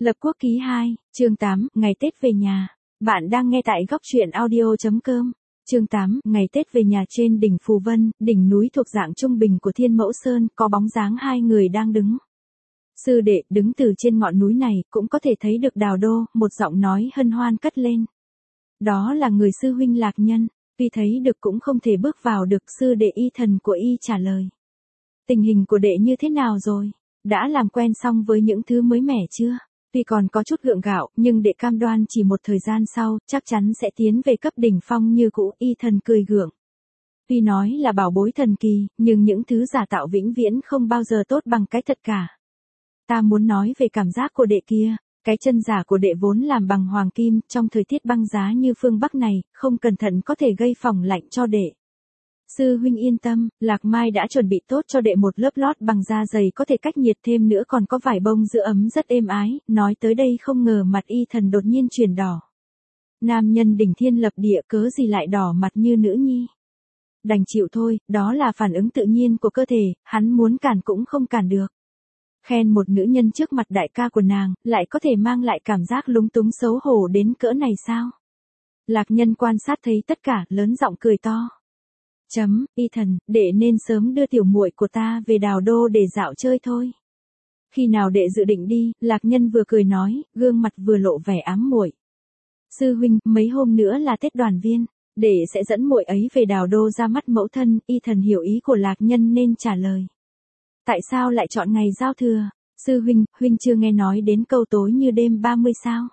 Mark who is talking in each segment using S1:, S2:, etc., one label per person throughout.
S1: Lập Quốc ký 2, chương 8, ngày Tết về nhà. Bạn đang nghe tại góc truyện audio.com. Chương 8, ngày Tết về nhà. Trên đỉnh Phù Vân, đỉnh núi thuộc dạng trung bình của Thiên Mẫu Sơn, có bóng dáng hai người đang đứng. Sư đệ, đứng từ trên ngọn núi này, cũng có thể thấy được Đào Đô, một giọng nói hân hoan cất lên. Đó là người sư huynh Lạc Nhân, tuy thấy được cũng không thể bước vào được. Sư đệ Y Thần của Y trả lời. Tình hình của đệ như thế nào rồi? Đã làm quen xong với những thứ mới mẻ chưa? Tuy còn có chút gượng gạo, nhưng đệ cam đoan chỉ một thời gian sau, chắc chắn sẽ tiến về cấp đỉnh phong như cũ. Y Thần cười gượng. Tuy nói là bảo bối thần kỳ, nhưng những thứ giả tạo vĩnh viễn không bao giờ tốt bằng cái thật cả. Ta muốn nói về cảm giác của đệ kia, cái chân giả của đệ vốn làm bằng hoàng kim, trong thời tiết băng giá như phương Bắc này, không cẩn thận có thể gây phỏng lạnh cho đệ. Sư huynh yên tâm, Lạc Mai đã chuẩn bị tốt cho đệ một lớp lót bằng da dày có thể cách nhiệt, thêm nữa còn có vải bông giữ ấm rất êm ái. Nói tới đây không ngờ mặt Y Thần đột nhiên chuyển đỏ. Nam nhân đỉnh thiên lập địa cớ gì lại đỏ mặt như nữ nhi. Đành chịu thôi, đó là phản ứng tự nhiên của cơ thể, hắn muốn cản cũng không cản được. Khen một nữ nhân trước mặt đại ca của nàng, lại có thể mang lại cảm giác lúng túng xấu hổ đến cỡ này sao? Lạc Nhân quan sát thấy tất cả, lớn giọng cười to. Y Thần, đệ nên sớm đưa tiểu muội của ta về Đào Đô để dạo chơi thôi. Khi nào đệ dự định đi? Lạc Nhân vừa cười nói, gương mặt vừa lộ vẻ ám muội. Sư huynh, mấy hôm nữa là Tết đoàn viên, đệ sẽ dẫn muội ấy về Đào Đô ra mắt mẫu thân. Y Thần hiểu ý của Lạc Nhân nên trả lời. Tại sao lại chọn ngày giao thừa? Sư huynh, huynh chưa nghe nói đến câu tối như đêm 30 sao?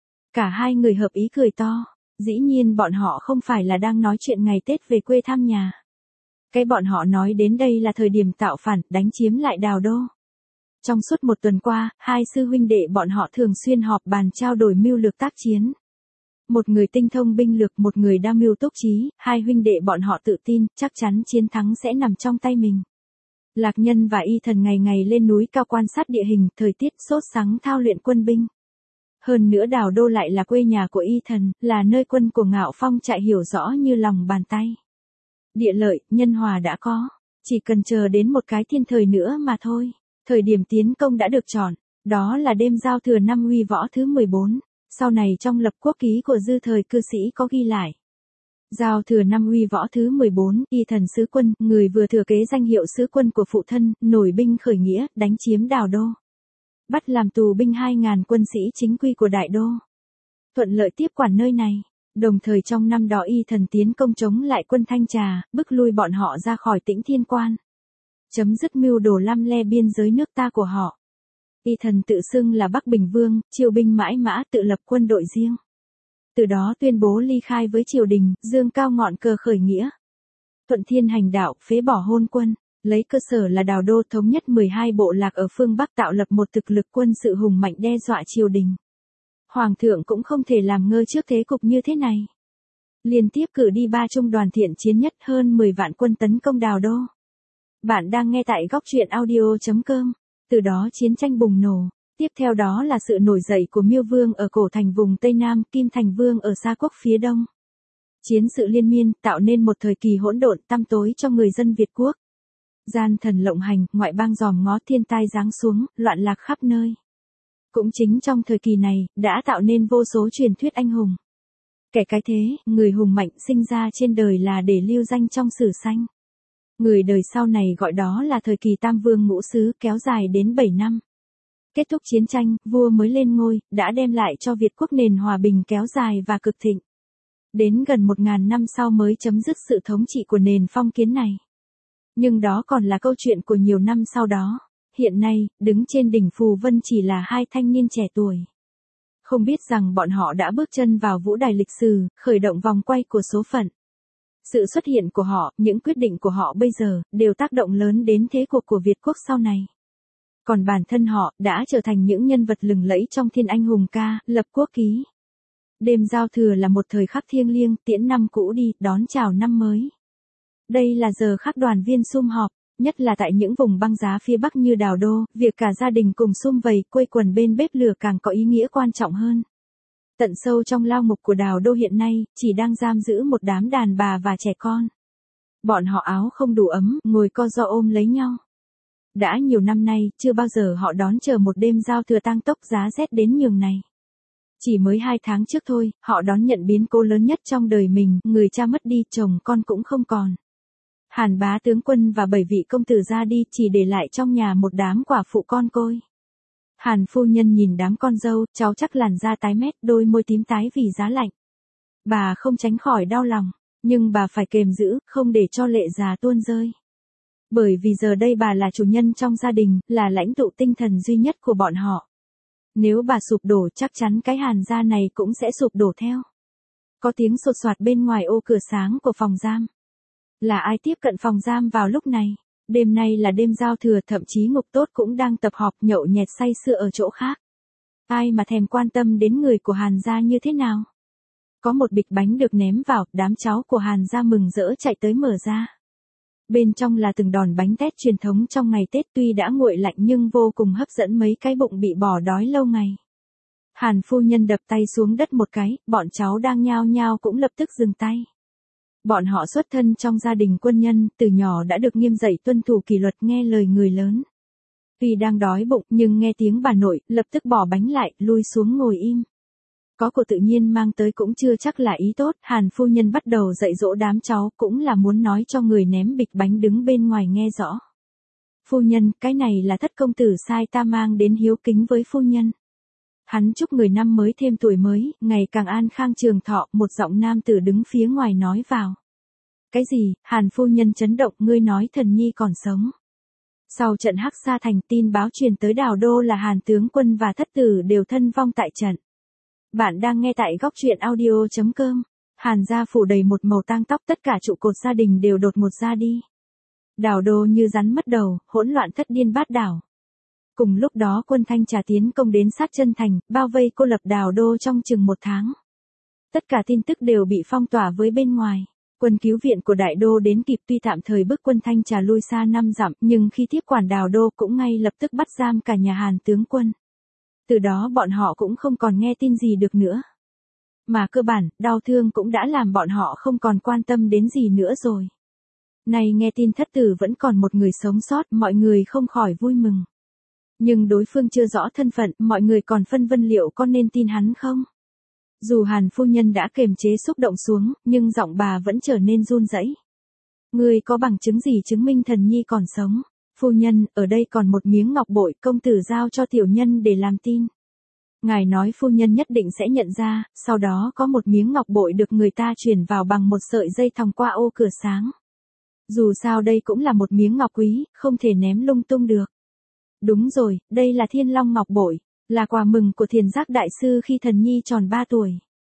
S1: Cả hai người hợp ý cười to. Dĩ nhiên bọn họ không phải là đang nói chuyện ngày Tết về quê thăm nhà. Cái bọn họ nói đến đây là thời điểm tạo phản, đánh chiếm lại Đào Đô. Trong suốt một tuần qua, hai sư huynh đệ bọn họ thường xuyên họp bàn trao đổi mưu lược tác chiến. Một người tinh thông binh lược, một người đa mưu túc trí, hai huynh đệ bọn họ tự tin, chắc chắn chiến thắng sẽ nằm trong tay mình. Lạc Nhân và Y Thần ngày ngày lên núi cao quan sát địa hình, thời tiết sốt sắng thao luyện quân binh. Hơn nữa Đào Đô lại là quê nhà của Y Thần, là nơi quân của Ngạo Phong trại hiểu rõ như lòng bàn tay. Địa lợi, nhân hòa đã có, chỉ cần chờ đến một cái thiên thời nữa mà thôi. Thời điểm tiến công đã được chọn, đó là đêm giao thừa năm Uy Võ thứ 14, sau này trong Lập Quốc ký của Dư Thời Cư Sĩ có ghi lại. Giao thừa năm Uy Võ thứ 14, Y Thần sứ quân, người vừa thừa kế danh hiệu sứ quân của phụ thân, nổi binh khởi nghĩa, đánh chiếm Đào Đô. Bắt làm tù binh 2.000 quân sĩ chính quy của Đại Đô. Thuận lợi tiếp quản nơi này. Đồng thời trong năm đó Y Thần tiến công chống lại quân Thanh Trà, bức lui bọn họ ra khỏi Tĩnh Thiên Quan. Chấm dứt mưu đồ lăm le biên giới nước ta của họ. Y Thần tự xưng là Bắc Bình Vương, triều binh mãi mã, tự lập quân đội riêng. Từ đó tuyên bố ly khai với triều đình, dương cao ngọn cờ khởi nghĩa. Thuận thiên hành đạo, phế bỏ hôn quân. Lấy cơ sở là Đào Đô thống nhất 12 bộ lạc ở phương Bắc, tạo lập một thực lực quân sự hùng mạnh đe dọa triều đình. Hoàng thượng cũng không thể làm ngơ trước thế cục như thế này. Liên tiếp cử đi 3 trung đoàn thiện chiến nhất, hơn 10 vạn quân tấn công Đào Đô. Bạn đang nghe tại góc truyện audio.com. Từ đó chiến tranh bùng nổ. Tiếp theo đó là sự nổi dậy của Miêu Vương ở cổ thành vùng Tây Nam, Kim Thành Vương ở Sa Quốc phía Đông. Chiến sự liên miên, tạo nên một thời kỳ hỗn độn tăm tối cho người dân Việt Quốc. Gian thần lộng hành, ngoại bang dòm ngó, thiên tai giáng xuống, loạn lạc khắp nơi. Cũng chính trong thời kỳ này, đã tạo nên vô số truyền thuyết anh hùng. Kẻ cái thế, người hùng mạnh sinh ra trên đời là để lưu danh trong sử sanh. Người đời sau này gọi đó là thời kỳ Tam Vương Ngũ Xứ, kéo dài đến 7 năm. Kết thúc chiến tranh, vua mới lên ngôi, đã đem lại cho Việt Quốc nền hòa bình kéo dài và cực thịnh. Đến gần 1.000 năm sau mới chấm dứt sự thống trị của nền phong kiến này. Nhưng đó còn là câu chuyện của nhiều năm sau đó. Hiện nay, đứng trên đỉnh Phù Vân chỉ là hai thanh niên trẻ tuổi. Không biết rằng bọn họ đã bước chân vào vũ đài lịch sử, khởi động vòng quay của số phận. Sự xuất hiện của họ, những quyết định của họ bây giờ, đều tác động lớn đến thế cuộc của Việt Quốc sau này. Còn bản thân họ, đã trở thành những nhân vật lừng lẫy trong Thiên Anh Hùng Ca, Lập Quốc ký. Đêm giao thừa là một thời khắc thiêng liêng, tiễn năm cũ đi, đón chào năm mới. Đây là giờ khắc đoàn viên sum họp, nhất là tại những vùng băng giá phía Bắc như Đào Đô, việc cả gia đình cùng sum vầy quây quần bên bếp lửa càng có ý nghĩa quan trọng hơn. Tận sâu trong lao ngục của Đào Đô hiện nay, chỉ đang giam giữ một đám đàn bà và trẻ con. Bọn họ áo không đủ ấm, ngồi co ro ôm lấy nhau. Đã nhiều năm nay, chưa bao giờ họ đón chờ một đêm giao thừa tang tốc giá rét đến nhường này. Chỉ mới 2 tháng trước thôi, họ đón nhận biến cố lớn nhất trong đời mình, người cha mất đi, chồng con cũng không còn. Hàn bá tướng quân và 7 vị công tử ra đi, chỉ để lại trong nhà một đám quả phụ con côi. Hàn phu nhân nhìn đám con dâu, cháu chắc làn da tái mét, đôi môi tím tái vì giá lạnh. Bà không tránh khỏi đau lòng, nhưng bà phải kềm giữ, không để cho lệ già tuôn rơi. Bởi vì giờ đây bà là chủ nhân trong gia đình, là lãnh tụ tinh thần duy nhất của bọn họ. Nếu bà sụp đổ chắc chắn cái Hàn gia này cũng sẽ sụp đổ theo. Có tiếng sột soạt bên ngoài ô cửa sáng của phòng giam. Là ai tiếp cận phòng giam vào lúc này? Đêm nay là đêm giao thừa, thậm chí ngục tốt cũng đang tập họp nhậu nhẹt say sưa ở chỗ khác. Ai mà thèm quan tâm đến người của Hàn gia như thế nào? Có một bịch bánh được ném vào, đám cháu của Hàn gia mừng rỡ chạy tới mở ra. Bên trong là từng đòn bánh tét truyền thống trong ngày Tết, tuy đã nguội lạnh nhưng vô cùng hấp dẫn mấy cái bụng bị bỏ đói lâu ngày. Hàn phu nhân đập tay xuống đất một cái, bọn cháu đang nhao nhao cũng lập tức dừng tay. Bọn họ xuất thân trong gia đình quân nhân, từ nhỏ đã được nghiêm dạy tuân thủ kỷ luật, nghe lời người lớn. Tuy đang đói bụng nhưng nghe tiếng bà nội, lập tức bỏ bánh lại, lui xuống ngồi im. Có của tự nhiên mang tới cũng chưa chắc là ý tốt, Hàn phu nhân bắt đầu dạy dỗ đám cháu, cũng là muốn nói cho người ném bịch bánh đứng bên ngoài nghe rõ. Phu nhân, cái này là thất công tử sai ta mang đến hiếu kính với phu nhân. Hắn chúc người năm mới thêm tuổi mới, ngày càng an khang trường thọ, một giọng nam tử đứng phía ngoài nói vào. Cái gì? Hàn phu nhân chấn động, ngươi nói thần nhi còn sống. Sau trận Hắc Sa Thành, tin báo truyền tới Đào Đô là Hàn tướng quân và thất tử đều thân vong tại trận. Bạn đang nghe tại góc truyện audio.com. Hàn gia phủ đầy một màu tang tóc, tất cả trụ cột gia đình đều đột ngột ra đi. Đào Đô như rắn mất đầu, hỗn loạn thất điên bát đảo. Cùng lúc đó quân Thanh Trà tiến công đến sát chân thành, bao vây cô lập Đào Đô trong chừng 1 tháng. Tất cả tin tức đều bị phong tỏa với bên ngoài. Quân cứu viện của Đại Đô đến kịp, tuy tạm thời bức quân Thanh Trà lui xa 5 dặm, nhưng khi tiếp quản Đào Đô cũng ngay lập tức bắt giam cả nhà Hàn tướng quân. Từ đó bọn họ cũng không còn nghe tin gì được nữa. Mà cơ bản, đau thương cũng đã làm bọn họ không còn quan tâm đến gì nữa rồi. Nay nghe tin thất tử vẫn còn một người sống sót, mọi người không khỏi vui mừng. Nhưng đối phương chưa rõ thân phận, mọi người còn phân vân liệu có nên tin hắn không? Dù Hàn phu nhân đã kiềm chế xúc động xuống, nhưng giọng bà vẫn trở nên run rẩy. Ngươi có bằng chứng gì chứng minh thần nhi còn sống? Phu nhân, ở đây còn một miếng ngọc bội, công tử giao cho tiểu nhân để làm tin. Ngài nói phu nhân nhất định sẽ nhận ra, sau đó có một miếng ngọc bội được người ta chuyển vào bằng một sợi dây thòng qua ô cửa sáng. Dù sao đây cũng là một miếng ngọc quý, không thể ném lung tung được. Đúng rồi, đây là Thiên Long ngọc bội, là quà mừng của Thiền Giác đại sư khi thần nhi tròn 3 tuổi.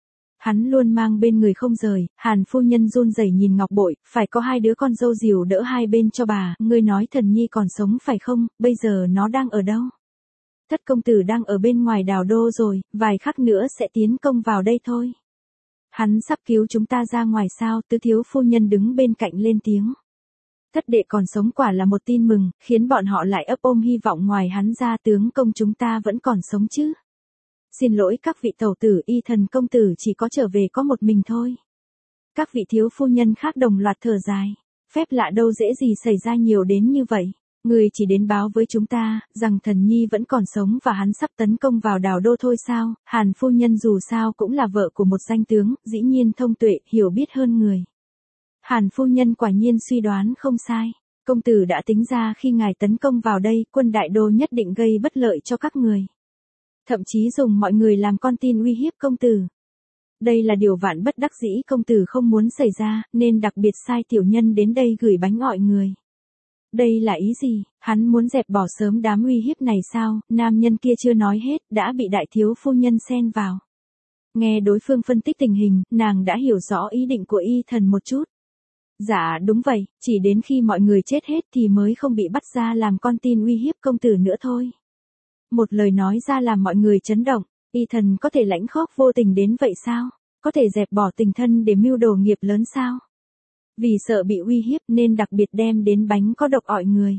S1: Hắn luôn mang bên người không rời, Hàn phu nhân run rẩy nhìn ngọc bội, phải có 2 đứa con dâu dìu đỡ hai bên cho bà, ngươi nói thần nhi còn sống phải không, bây giờ nó đang ở đâu? Thất công tử đang ở bên ngoài Đào Đô rồi, vài khắc nữa sẽ tiến công vào đây thôi. Hắn sắp cứu chúng ta ra ngoài sao? Tứ thiếu phu nhân đứng bên cạnh lên tiếng. Thất đệ còn sống quả là một tin mừng, khiến bọn họ lại ấp ôm hy vọng, ngoài hắn ra tướng công chúng ta vẫn còn sống chứ. Xin lỗi các vị tẩu tử, Y Thần công tử chỉ có trở về có một mình thôi. Các vị thiếu phu nhân khác đồng loạt thở dài. Phép lạ đâu dễ gì xảy ra nhiều đến như vậy. Người chỉ đến báo với chúng ta, rằng thần nhi vẫn còn sống và hắn sắp tấn công vào Đào Đô thôi sao? Hàn phu nhân dù sao cũng là vợ của một danh tướng, dĩ nhiên thông tuệ, hiểu biết hơn người. Hàn phu nhân quả nhiên suy đoán không sai. Công tử đã tính ra khi ngài tấn công vào đây, quân Đại Đô nhất định gây bất lợi cho các người. Thậm chí dùng mọi người làm con tin uy hiếp công tử. Đây là điều vạn bất đắc dĩ công tử không muốn xảy ra, nên đặc biệt sai tiểu nhân đến đây gửi bánh gọi người. Đây là ý gì? Hắn muốn dẹp bỏ sớm đám uy hiếp này sao? Nam nhân kia chưa nói hết, đã bị đại thiếu phu nhân xen vào. Nghe đối phương phân tích tình hình, nàng đã hiểu rõ ý định của Y Thần một chút. Dạ đúng vậy, chỉ đến khi mọi người chết hết thì mới không bị bắt ra làm con tin uy hiếp công tử nữa thôi. Một lời nói ra làm mọi người chấn động, Y Thần có thể lãnh khóc vô tình đến vậy sao? Có thể dẹp bỏ tình thân để mưu đồ nghiệp lớn sao? Vì sợ bị uy hiếp nên đặc biệt đem đến bánh có độc ọi người.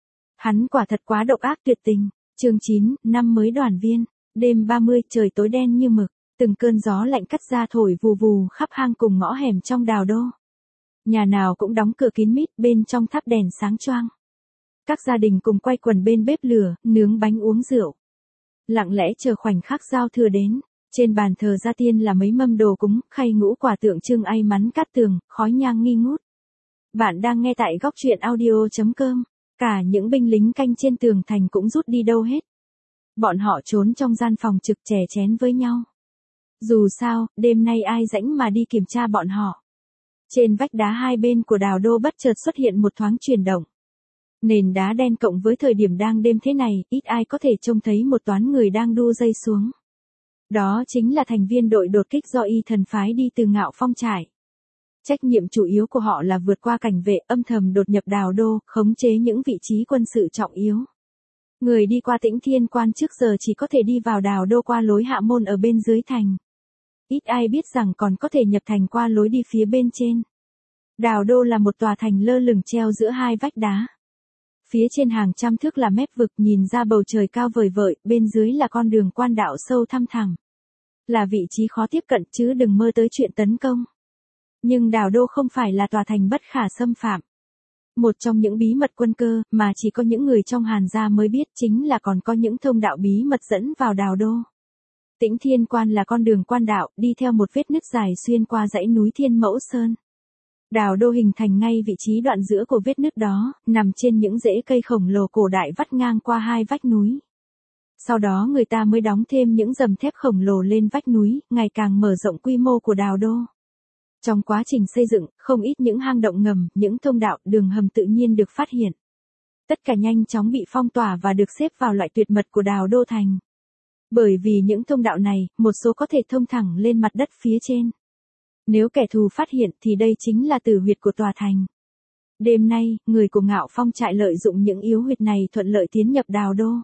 S1: Hắn quả thật quá độc ác tuyệt tình. Chương 9, năm mới đoàn viên. Đêm 30, trời tối đen như mực. Từng cơn gió lạnh cắt ra thổi vù vù khắp hang cùng ngõ hẻm trong Đào Đô. Nhà nào cũng đóng cửa kín mít, bên trong thắp đèn sáng choang. Các gia đình cùng quay quần bên bếp lửa, nướng bánh uống rượu. Lặng lẽ chờ khoảnh khắc giao thừa đến. Trên bàn thờ gia tiên là mấy mâm đồ cúng, khay ngũ quả tượng trưng may mắn cát tường, khói nhang nghi ngút. Bạn đang nghe tại góc truyện audio.com. Cả những binh lính canh trên tường thành cũng rút đi đâu hết. Bọn họ trốn trong gian phòng trực chè chén với nhau. Dù sao, đêm nay ai rảnh mà đi kiểm tra bọn họ. Trên vách đá hai bên của đào đô bất chợt xuất hiện một thoáng chuyển động. Nền đá đen cộng với thời điểm đang đêm thế này, ít ai có thể trông thấy một toán người đang đu dây xuống. Đó chính là thành viên đội đột kích do y thần phái đi từ Ngạo Phong trại. Trách nhiệm chủ yếu của họ là vượt qua cảnh vệ, âm thầm đột nhập đào đô, khống chế những vị trí quân sự trọng yếu. Người đi qua Tĩnh Thiên Quan trước giờ chỉ có thể đi vào đào đô qua lối hạ môn ở bên dưới thành. Ít ai biết rằng còn có thể nhập thành qua lối đi phía bên trên. Đào đô là một tòa thành lơ lửng treo giữa hai vách đá. Phía trên hàng trăm thước là mép vực, nhìn ra bầu trời cao vời vợi, bên dưới là con đường quan đạo sâu thăm thẳm. Là vị trí khó tiếp cận chứ đừng mơ tới chuyện tấn công. Nhưng đào đô không phải là tòa thành bất khả xâm phạm. Một trong những bí mật quân cơ mà chỉ có những người trong Hàn gia mới biết chính là còn có những thông đạo bí mật dẫn vào đào đô. Tĩnh Thiên Quan là con đường quan đạo đi theo một vết nứt dài xuyên qua dãy núi Thiên Mẫu Sơn. Đào đô hình thành ngay vị trí đoạn giữa của vết nứt đó, nằm trên những rễ cây khổng lồ cổ đại vắt ngang qua hai vách núi. Sau đó người ta mới đóng thêm những dầm thép khổng lồ lên vách núi, ngày càng mở rộng quy mô của đào đô. Trong quá trình xây dựng, không ít những hang động ngầm, những thông đạo, đường hầm tự nhiên được phát hiện. Tất cả nhanh chóng bị phong tỏa và được xếp vào loại tuyệt mật của đào đô thành. Bởi vì những thông đạo này, một số có thể thông thẳng lên mặt đất phía trên. Nếu kẻ thù phát hiện thì đây chính là tử huyệt của tòa thành. Đêm nay, người của Ngạo Phong trại lợi dụng những yếu huyệt này thuận lợi tiến nhập đào đô.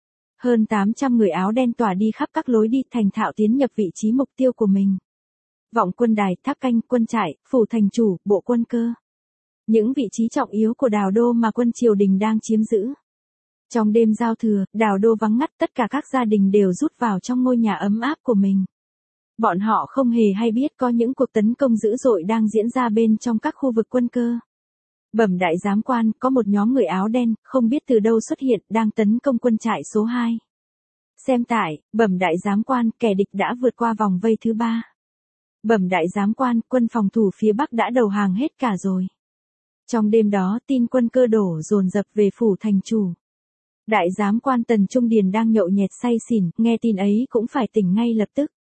S1: Hơn 800 người áo đen tỏa đi khắp các lối đi thành thạo tiến nhập vị trí mục tiêu của mình. Vọng quân đài, tháp canh, quân trại, phủ thành chủ, bộ quân cơ. Những vị trí trọng yếu của đào đô mà quân triều đình đang chiếm giữ. Trong đêm giao thừa, đào đô vắng ngắt, tất cả các gia đình đều rút vào trong ngôi nhà ấm áp của mình. Bọn họ không hề hay biết có những cuộc tấn công dữ dội đang diễn ra bên trong các khu vực quân cơ. Bẩm đại giám quan, có một nhóm người áo đen, không biết từ đâu xuất hiện, đang tấn công quân trại số 2. Xem tại, bẩm đại giám quan, kẻ địch đã vượt qua vòng vây thứ 3. Bẩm đại giám quan, quân phòng thủ phía Bắc đã đầu hàng hết cả rồi. Trong đêm đó, tin quân cơ đổ dồn dập về phủ thành chủ. Đại giám quan Tần Trung Điền đang nhậu nhẹt say xỉn, nghe tin ấy cũng phải tỉnh ngay lập tức.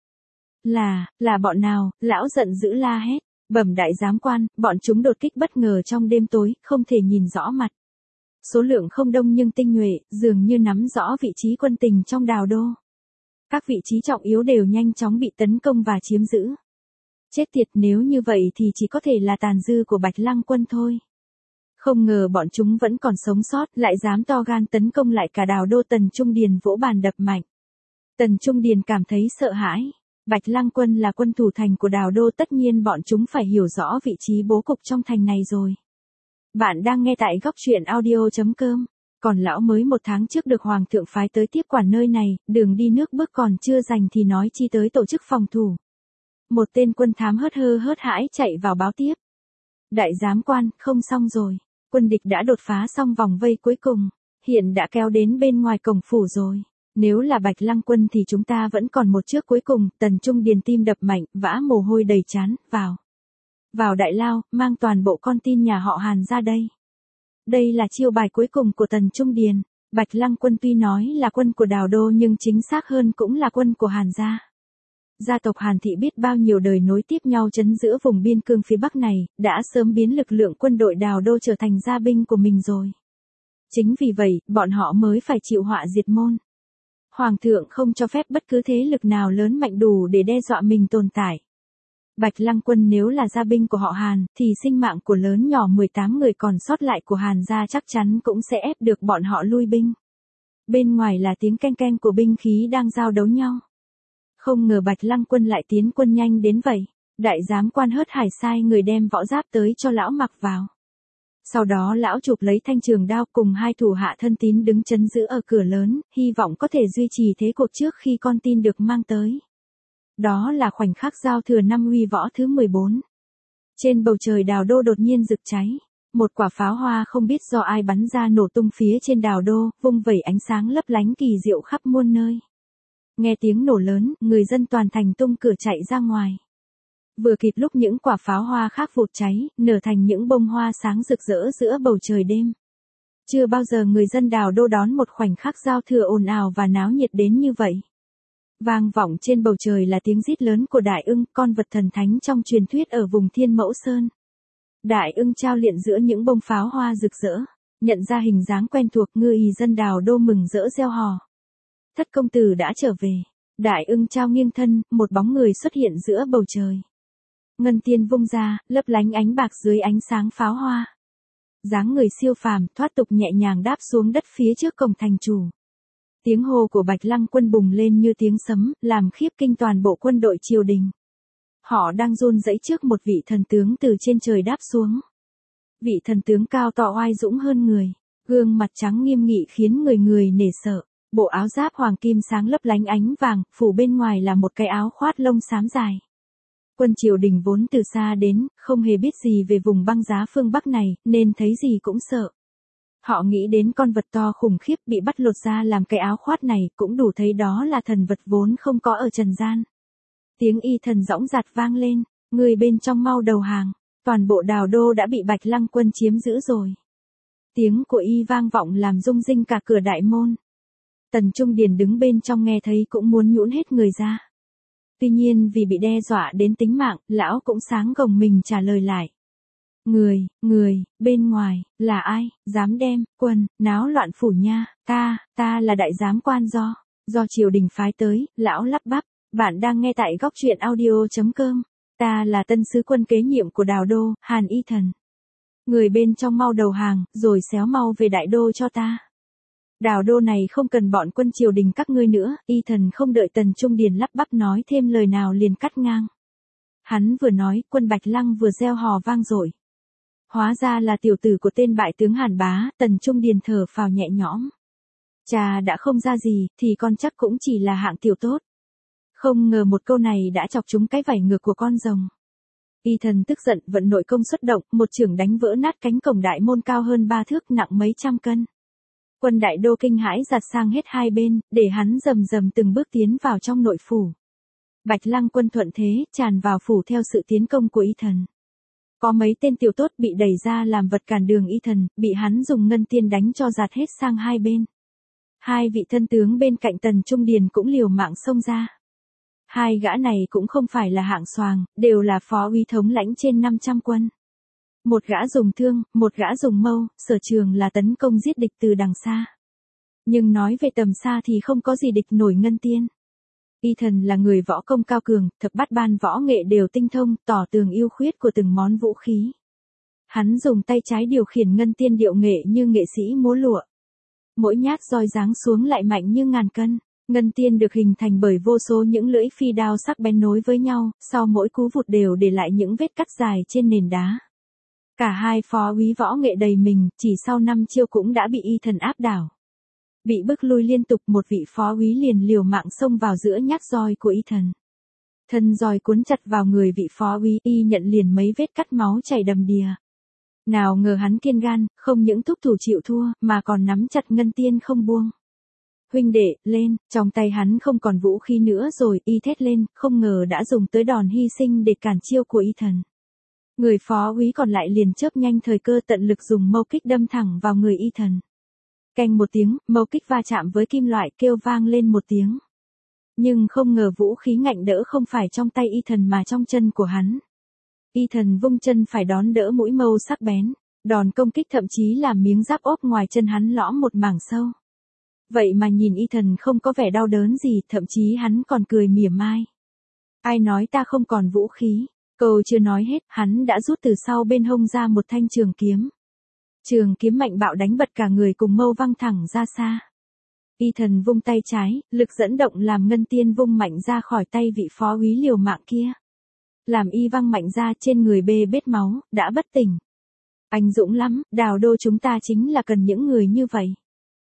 S1: Là bọn nào, lão giận dữ la hét. Bẩm đại giám quan, bọn chúng đột kích bất ngờ trong đêm tối, không thể nhìn rõ mặt. Số lượng không đông nhưng tinh nhuệ, dường như nắm rõ vị trí quân tình trong đào đô. Các vị trí trọng yếu đều nhanh chóng bị tấn công và chiếm giữ. Chết tiệt, nếu như vậy thì chỉ có thể là tàn dư của Bạch Lăng quân thôi. Không ngờ bọn chúng vẫn còn sống sót, lại dám to gan tấn công lại cả đào đô. Tần Trung Điền vỗ bàn đập mạnh. Tần Trung Điền cảm thấy sợ hãi. Bạch Lăng quân là quân thủ thành của đào đô, tất nhiên bọn chúng phải hiểu rõ vị trí bố cục trong thành này rồi. Bạn đang nghe tại góc truyện audio.com. Còn lão mới 1 tháng trước được hoàng thượng phái tới tiếp quản nơi này, đường đi nước bước còn chưa dành thì nói chi tới tổ chức phòng thủ. Một tên quân thám hớt hãi chạy vào báo tiếp. Đại giám quan, không xong rồi. Quân địch đã đột phá xong vòng vây cuối cùng. Hiện đã kéo đến bên ngoài cổng phủ rồi. Nếu là Bạch Lăng quân thì chúng ta vẫn còn một trước cuối cùng. Tần Trung Điền tim đập mạnh, vã mồ hôi đầy trán, vào đại lao, mang toàn bộ con tin nhà họ Hàn ra đây. Đây là chiêu bài cuối cùng của Tần Trung Điền. Bạch Lăng quân tuy nói là quân của đào đô nhưng chính xác hơn cũng là quân của Hàn gia. Gia tộc Hàn Thị biết bao nhiêu đời nối tiếp nhau trấn giữ vùng biên cương phía Bắc này, đã sớm biến lực lượng quân đội đào đô trở thành gia binh của mình rồi. Chính vì vậy, bọn họ mới phải chịu họa diệt môn. Hoàng thượng không cho phép bất cứ thế lực nào lớn mạnh đủ để đe dọa mình tồn tại. Bạch Lăng quân nếu là gia binh của họ Hàn, thì sinh mạng của lớn nhỏ 18 người còn sót lại của Hàn gia chắc chắn cũng sẽ ép được bọn họ lui binh. Bên ngoài là tiếng keng keng của binh khí đang giao đấu nhau. Không ngờ Bạch Lăng quân lại tiến quân nhanh đến vậy. Đại giám quan hớt hải sai người đem võ giáp tới cho lão mặc vào. Sau đó lão chụp lấy thanh trường đao cùng 2 thủ hạ thân tín đứng trấn giữ ở cửa lớn, hy vọng có thể duy trì thế cuộc trước khi con tin được mang tới. Đó là khoảnh khắc giao thừa năm Uy Võ thứ 14. Trên bầu trời đào đô đột nhiên rực cháy. Một quả pháo hoa không biết do ai bắn ra nổ tung phía trên đảo đô, vung vẩy ánh sáng lấp lánh kỳ diệu khắp muôn nơi. Nghe tiếng nổ lớn, người dân toàn thành tung cửa chạy ra ngoài. Vừa kịp lúc những quả pháo hoa khác vụt cháy, nở thành những bông hoa sáng rực rỡ giữa bầu trời đêm. Chưa bao giờ người dân đảo đô đón một khoảnh khắc giao thừa ồn ào và náo nhiệt đến như vậy. Vang vọng trên bầu trời là tiếng rít lớn của Đại Ưng, con vật thần thánh trong truyền thuyết ở vùng Thiên Mẫu Sơn. Đại Ưng trao liệng giữa những bông pháo hoa rực rỡ, nhận ra hình dáng quen thuộc, ngư y dân đảo đô mừng rỡ reo hò. Thất công tử đã trở về. Đại Ưng trao nghiêng thân, một bóng người xuất hiện giữa bầu trời. Ngân tiên vung ra, lấp lánh ánh bạc dưới ánh sáng pháo hoa. Dáng người siêu phàm, thoát tục nhẹ nhàng đáp xuống đất phía trước cổng thành chủ. Tiếng hô của Bạch Lăng Quân bùng lên như tiếng sấm, làm khiếp kinh toàn bộ quân đội triều đình. Họ đang run rẩy trước một vị thần tướng từ trên trời đáp xuống. Vị thần tướng cao to oai dũng hơn người, gương mặt trắng nghiêm nghị khiến người người nể sợ. Bộ áo giáp hoàng kim sáng lấp lánh ánh vàng, phủ bên ngoài là một cái áo khoát lông xám dài. Quân triều đình vốn từ xa đến, không hề biết gì về vùng băng giá phương Bắc này, nên thấy gì cũng sợ. Họ nghĩ đến con vật to khủng khiếp bị bắt lột ra làm cái áo khoát này, cũng đủ thấy đó là thần vật vốn không có ở trần gian. Tiếng y thần dõng dạc vang lên, người bên trong mau đầu hàng, toàn bộ đảo đô đã bị Bạch Lăng Quân chiếm giữ rồi. Tiếng của y vang vọng làm rung rinh cả cửa đại môn. Tần Trung Điền đứng bên trong nghe thấy cũng muốn nhũn hết người ra. Tuy nhiên vì bị đe dọa đến tính mạng, lão cũng sáng gồng mình trả lời lại. Người, bên ngoài, là ai, dám đem, quân, náo loạn phủ nha, ta là đại giám quan do triều đình phái tới, lão lắp bắp, bạn đang nghe tại góc truyện audio.com, ta là tân sứ quân kế nhiệm của đảo đô, Hàn Y Thần. Người bên trong mau đầu hàng, rồi xéo mau về đại đô cho ta. Đảo đô này không cần bọn quân triều đình các ngươi nữa, Y Thần không đợi Tần Trung Điền lắp bắp nói thêm lời nào liền cắt ngang. Hắn vừa nói, quân Bạch Lăng vừa reo hò vang dội. Hóa ra là tiểu tử của tên bại tướng Hàn Bá, Tần Trung Điền thở phào nhẹ nhõm. Cha đã không ra gì, thì con chắc cũng chỉ là hạng tiểu tốt. Không ngờ một câu này đã chọc trúng cái vảy ngược của con rồng. Y Thần tức giận vận nội công xuất động, một chưởng đánh vỡ nát cánh cổng đại môn cao hơn 3 thước nặng mấy trăm cân. Quân đại đô kinh hãi giạt sang hết hai bên, để hắn rầm rầm từng bước tiến vào trong nội phủ. Bạch Lăng Quân thuận thế, tràn vào phủ theo sự tiến công của Y Thần. Có mấy tên tiểu tốt bị đẩy ra làm vật cản đường Y Thần, bị hắn dùng ngân tiên đánh cho giạt hết sang hai bên. Hai vị thân tướng bên cạnh Tần Trung Điền cũng liều mạng xông ra. Hai gã này cũng không phải là hạng xoàng, đều là phó úy thống lãnh trên 500 quân. Một gã dùng thương, một gã dùng mâu, sở trường là tấn công giết địch từ đằng xa. Nhưng nói về tầm xa thì không có gì địch nổi ngân tiên. Y Thần là người võ công cao cường, thập bát ban võ nghệ đều tinh thông, tỏ tường ưu khuyết của từng món vũ khí. Hắn dùng tay trái điều khiển ngân tiên điệu nghệ như nghệ sĩ múa lụa. Mỗi nhát roi giáng xuống lại mạnh như ngàn cân. Ngân tiên được hình thành bởi vô số những lưỡi phi đao sắc bén nối với nhau, sau mỗi cú vụt đều để lại những vết cắt dài trên nền đá. Cả hai phó úy võ nghệ đầy mình, chỉ sau 5 chiêu cũng đã bị Y Thần áp đảo. Bị bức lui liên tục, một vị phó úy liền liều mạng xông vào giữa nhát roi của Y Thần. Thân roi cuốn chặt vào người vị phó úy, y nhận liền mấy vết cắt máu chảy đầm đìa. Nào ngờ hắn kiên gan, không những thúc thủ chịu thua, mà còn nắm chặt ngân tiên không buông. Huynh đệ, lên, trong tay hắn không còn vũ khí nữa rồi, y thét lên, không ngờ đã dùng tới đòn hy sinh để cản chiêu của Y Thần. Người phó úy còn lại liền chớp nhanh thời cơ tận lực dùng mâu kích đâm thẳng vào người Y Thần. Canh một tiếng, mâu kích va chạm với kim loại kêu vang lên một tiếng. Nhưng không ngờ vũ khí ngạnh đỡ không phải trong tay Y Thần mà trong chân của hắn. Y Thần vung chân phải đón đỡ mũi mâu sắc bén, đòn công kích thậm chí làm miếng giáp ốp ngoài chân hắn lõm một mảng sâu. Vậy mà nhìn Y Thần không có vẻ đau đớn gì, thậm chí hắn còn cười mỉa mai. Ai nói ta không còn vũ khí? Câu chưa nói hết, hắn đã rút từ sau bên hông ra một thanh trường kiếm. Trường kiếm mạnh bạo đánh bật cả người cùng mâu văng thẳng ra xa. Y Thần vung tay trái, lực dẫn động làm ngân tiên vung mạnh ra khỏi tay vị phó úy liều mạng kia. Làm y văng mạnh ra trên người bê bết máu, đã bất tỉnh. Anh dũng lắm, đảo đô chúng ta chính là cần những người như vậy.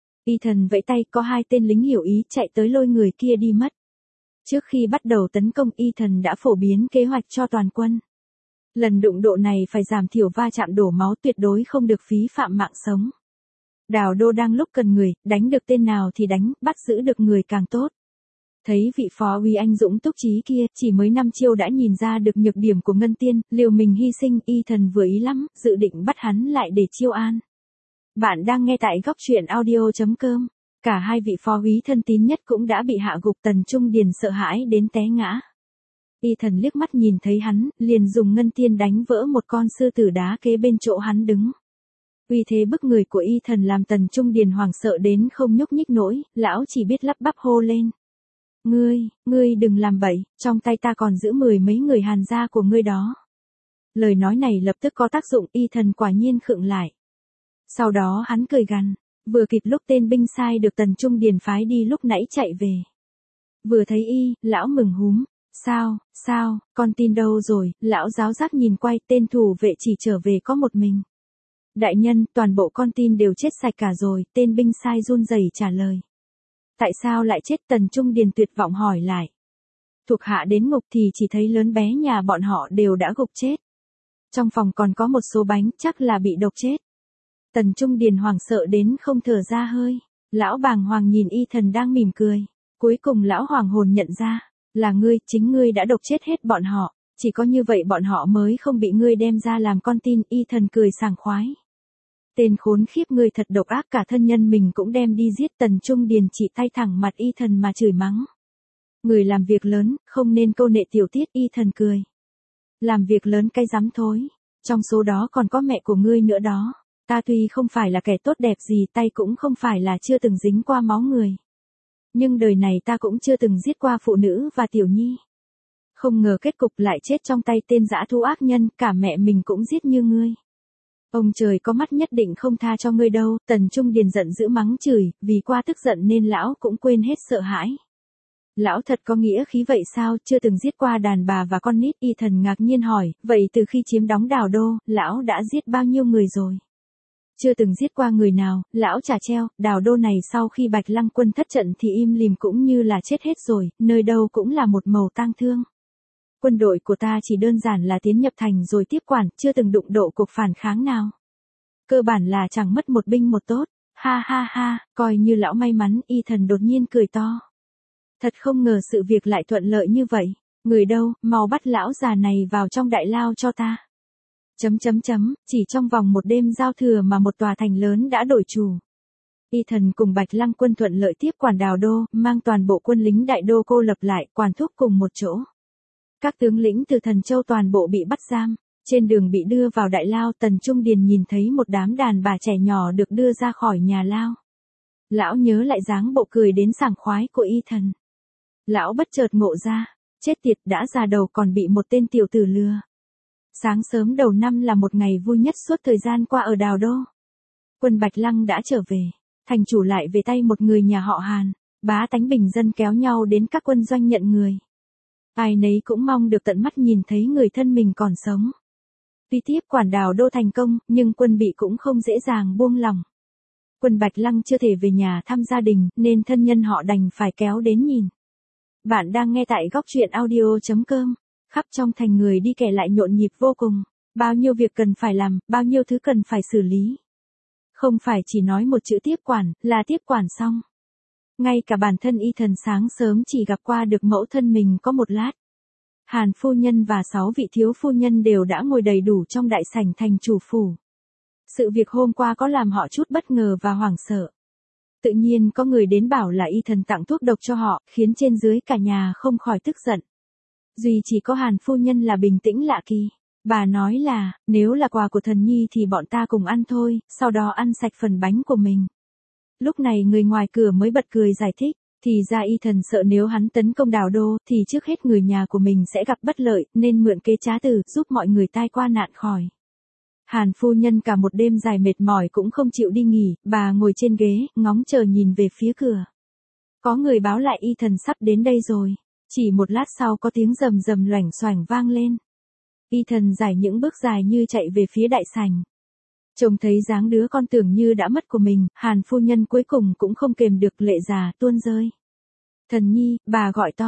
S1: Y Thần vẫy tay, có hai tên lính hiểu ý chạy tới lôi người kia đi mất. Trước khi bắt đầu tấn công, Y Thần đã phổ biến kế hoạch cho toàn quân. Lần đụng độ này phải giảm thiểu va chạm đổ máu, tuyệt đối không được phí phạm mạng sống. Đào Đô đang lúc cần người, đánh được tên nào thì đánh, bắt giữ được người càng tốt. Thấy vị phó úy anh dũng túc trí kia, chỉ mới 5 chiêu đã nhìn ra được nhược điểm của Ngân Tiên, liều mình hy sinh, Y Thần vừa ý lắm, dự định bắt hắn lại để chiêu an. Bạn đang nghe tại góc truyện audio.com. Cả hai vị phó úy thân tín nhất cũng đã bị hạ gục, Tần Trung Điền sợ hãi đến té ngã. Y Thần liếc mắt nhìn thấy hắn, liền dùng Ngân Tiên đánh vỡ một con sư tử đá kế bên chỗ hắn đứng. Uy thế bức người của Y Thần làm Tần Trung Điền hoảng sợ đến không nhúc nhích nổi, lão chỉ biết lắp bắp hô lên. Ngươi đừng làm bậy, trong tay ta còn giữ 10 mấy người Hàn gia của ngươi đó. Lời nói này lập tức có tác dụng, Y Thần quả nhiên khựng lại. Sau đó hắn cười gằn, vừa kịp lúc tên binh sai được Tần Trung Điền phái đi lúc nãy chạy về. Vừa thấy lão mừng húm, sao, con tin đâu rồi, lão giáo giác nhìn quay, tên thủ vệ chỉ trở về có một mình. Đại nhân, toàn bộ con tin đều chết sạch cả rồi, tên binh sai run rẩy trả lời. Tại sao lại chết? Tần Trung Điền tuyệt vọng hỏi lại. Thuộc hạ đến ngục thì chỉ thấy lớn bé nhà bọn họ đều đã gục chết. Trong phòng còn có một số bánh, chắc là bị độc chết. Tần Trung Điền hoảng sợ đến không thở ra hơi. Lão bàng hoàng nhìn Y Thần đang mỉm cười. Cuối cùng lão hoàng hồn nhận ra, là ngươi, chính ngươi đã độc chết hết bọn họ. Chỉ có như vậy bọn họ mới không bị ngươi đem ra làm con tin. Y Thần cười sảng khoái. Tên khốn khiếp, ngươi thật độc ác, cả thân nhân mình cũng đem đi giết. Tần Trung Điền chỉ tay thẳng mặt Y Thần mà chửi mắng. Người làm việc lớn, không nên câu nệ tiểu tiết. Y Thần cười. Làm việc lớn cái rắm thối. Trong số đó còn có mẹ của ngươi nữa đó. Ta tuy không phải là kẻ tốt đẹp gì, tay cũng không phải là chưa từng dính qua máu người. Nhưng đời này ta cũng chưa từng giết qua phụ nữ và tiểu nhi. Không ngờ kết cục lại chết trong tay tên dã thú ác nhân, cả mẹ mình cũng giết như ngươi. Ông trời có mắt nhất định không tha cho ngươi đâu. Tần Trung Điền giận dữ mắng chửi, vì qua tức giận nên lão cũng quên hết sợ hãi. Lão thật có nghĩa khí vậy sao, chưa từng giết qua đàn bà và con nít? Y Thần ngạc nhiên hỏi, vậy từ khi chiếm đóng Đào Đô, lão đã giết bao nhiêu người rồi? Chưa từng giết qua người nào, lão trả treo. Đào Đô này sau khi Bạch Lăng quân thất trận thì im lìm cũng như là chết hết rồi, nơi đâu cũng là một màu tang thương. Quân đội của ta chỉ đơn giản là tiến nhập thành rồi tiếp quản, chưa từng đụng độ cuộc phản kháng nào. Cơ bản là chẳng mất một binh một tốt. Ha ha ha, coi như lão may mắn. Y Thần đột nhiên cười to. Thật không ngờ sự việc lại thuận lợi như vậy. Người đâu, mau bắt lão già này vào trong đại lao cho ta. Chỉ trong vòng một đêm giao thừa mà một tòa thành lớn đã đổi chủ. Y Thần cùng Bạch Lăng quân thuận lợi tiếp quản Đào Đô, mang toàn bộ quân lính đại đô cô lập lại, quản thúc cùng một chỗ. Các tướng lĩnh từ Thần Châu toàn bộ bị bắt giam. Trên đường bị đưa vào đại lao, Tần Trung Điền nhìn thấy một đám đàn bà trẻ nhỏ được đưa ra khỏi nhà lao. Lão nhớ lại dáng bộ cười đến sảng khoái của Y Thần. Lão bất chợt ngộ ra, chết tiệt, đã già đầu còn bị một tên tiểu tử lừa. Sáng sớm đầu năm là một ngày vui nhất suốt thời gian qua ở Đào Đô. Quân Bạch Lăng đã trở về, thành chủ lại về tay một người nhà họ Hàn, bá tánh bình dân kéo nhau đến các quân doanh nhận người. Ai nấy cũng mong được tận mắt nhìn thấy người thân mình còn sống. Tuy tiếp quản Đào Đô thành công, nhưng quân bị cũng không dễ dàng buông lòng. Quân Bạch Lăng chưa thể về nhà thăm gia đình, nên thân nhân họ đành phải kéo đến nhìn. Bạn đang nghe tại góc truyện audio.com. Khắp trong thành người đi kẻ lại nhộn nhịp vô cùng. Bao nhiêu việc cần phải làm, bao nhiêu thứ cần phải xử lý. Không phải chỉ nói một chữ tiếp quản, là tiếp quản xong. Ngay cả bản thân Y Thần sáng sớm chỉ gặp qua được mẫu thân mình có một lát. Hàn phu nhân và 6 vị thiếu phu nhân đều đã ngồi đầy đủ trong đại sảnh thành chủ phủ. Sự việc hôm qua có làm họ chút bất ngờ và hoảng sợ. Tự nhiên có người đến bảo là Y Thần tặng thuốc độc cho họ, khiến trên dưới cả nhà không khỏi tức giận. Duy chỉ có Hàn phu nhân là bình tĩnh lạ kỳ. Bà nói là, nếu là quà của thần nhi thì bọn ta cùng ăn thôi, sau đó ăn sạch phần bánh của mình. Lúc này người ngoài cửa mới bật cười giải thích, thì ra Y Thần sợ nếu hắn tấn công Đào Đô thì trước hết người nhà của mình sẽ gặp bất lợi, nên mượn kế trá tử giúp mọi người tai qua nạn khỏi. Hàn phu nhân cả một đêm dài mệt mỏi cũng không chịu đi nghỉ, bà ngồi trên ghế, ngóng chờ nhìn về phía cửa. Có người báo lại Y Thần sắp đến đây rồi. Chỉ một lát sau có tiếng rầm rầm loảnh xoảnh vang lên. Y Thần giải những bước dài như chạy về phía đại sảnh. Trông thấy dáng đứa con tưởng như đã mất của mình, Hàn phu nhân cuối cùng cũng không kềm được lệ già tuôn rơi. Thần nhi, bà gọi to.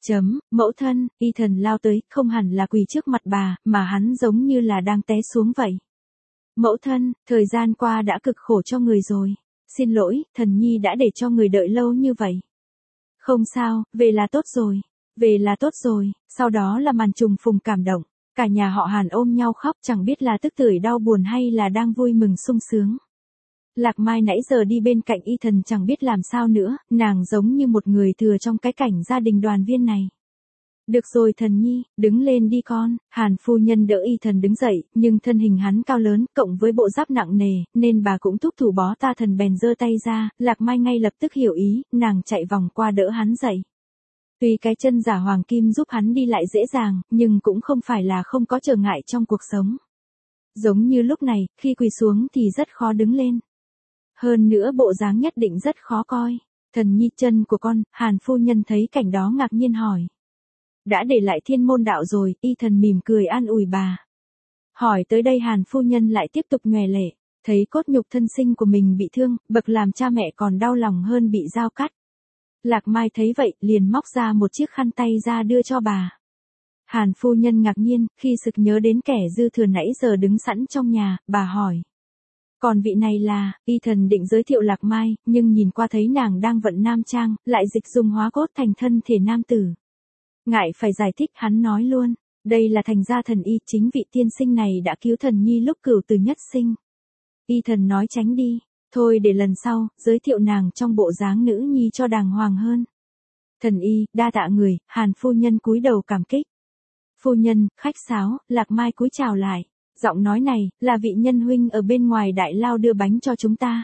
S1: Mẫu thân, Ethan lao tới, không hẳn là quỳ trước mặt bà, mà hắn giống như là đang té xuống vậy. Mẫu thân, thời gian qua đã cực khổ cho người rồi. Xin lỗi, thần nhi đã để cho người đợi lâu như vậy. Không sao, về là tốt rồi. Về là tốt rồi, sau đó là màn trùng phùng cảm động. Cả nhà họ Hàn ôm nhau khóc, chẳng biết là tức tưởi đau buồn hay là đang vui mừng sung sướng. Lạc Mai nãy giờ đi bên cạnh Ethan chẳng biết làm sao nữa, nàng giống như một người thừa trong cái cảnh gia đình đoàn viên này. Được rồi thần nhi, đứng lên đi con. Hàn phu nhân đỡ Ethan đứng dậy, nhưng thân hình hắn cao lớn, cộng với bộ giáp nặng nề, nên bà cũng thúc thủ bó ta thần bèn giơ tay ra. Lạc Mai ngay lập tức hiểu ý, nàng chạy vòng qua đỡ hắn dậy. Tuy cái chân giả hoàng kim giúp hắn đi lại dễ dàng, nhưng cũng không phải là không có trở ngại trong cuộc sống. Giống như lúc này, khi quỳ xuống thì rất khó đứng lên. Hơn nữa bộ dáng nhất định rất khó coi. Thần nhi, chân của con. Hàn phu nhân thấy cảnh đó ngạc nhiên hỏi. Đã để lại thiên môn đạo rồi. Ethan mỉm cười an ủi bà. Hỏi tới đây Hàn phu nhân lại tiếp tục nhòe lệ. Thấy cốt nhục thân sinh của mình bị thương, bậc làm cha mẹ còn đau lòng hơn bị dao cắt. Lạc Mai thấy vậy, liền móc ra một chiếc khăn tay ra đưa cho bà. Hàn phu nhân ngạc nhiên, khi sực nhớ đến kẻ dư thừa nãy giờ đứng sẵn trong nhà, bà hỏi. Còn vị này là, Ethan định giới thiệu Lạc Mai, nhưng nhìn qua thấy nàng đang vận nam trang, lại dịch dùng hóa cốt thành thân thể nam tử. Ngại phải giải thích, hắn nói luôn, đây là thành gia thần y, chính vị tiên sinh này đã cứu thần nhi lúc cửu tử nhất sinh. Ethan nói tránh đi, thôi để lần sau, giới thiệu nàng trong bộ dáng nữ nhi cho đàng hoàng hơn. Thần y, đa tạ người. Hàn phu nhân cúi đầu cảm kích. Phu nhân, khách sáo. Lạc Mai cúi chào lại. Giọng nói này, là vị nhân huynh ở bên ngoài đại lao đưa bánh cho chúng ta.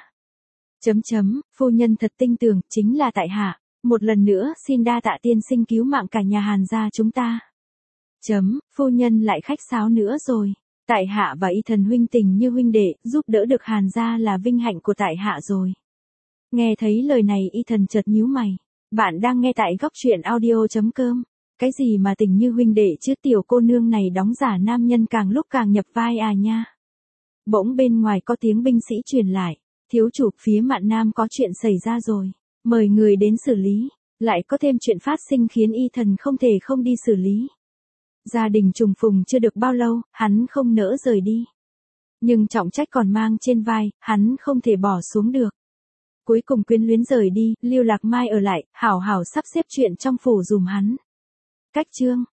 S1: Phu nhân thật tinh tường, chính là tại hạ. Một lần nữa, xin đa tạ tiên sinh cứu mạng cả nhà Hàn gia chúng ta. Phu nhân lại khách sáo nữa rồi. Tại hạ và Ethan huynh tình như huynh đệ, giúp đỡ được Hàn gia là vinh hạnh của tại hạ rồi. Nghe thấy lời này Ethan chợt nhíu mày. Bạn đang nghe tại góc truyện audio.com. Cái gì mà tình như huynh đệ chứ, tiểu cô nương này đóng giả nam nhân càng lúc càng nhập vai à nha. Bỗng bên ngoài có tiếng binh sĩ truyền lại. Thiếu chủ, phía Mạn Nam có chuyện xảy ra rồi. Mời người đến xử lý. Lại có thêm chuyện phát sinh khiến Ethan không thể không đi xử lý. Gia đình trùng phùng chưa được bao lâu, hắn không nỡ rời đi. Nhưng trọng trách còn mang trên vai, hắn không thể bỏ xuống được. Cuối cùng quyến luyến rời đi, lưu Lạc Mai ở lại, hảo hảo sắp xếp chuyện trong phủ dùm hắn. Cách chương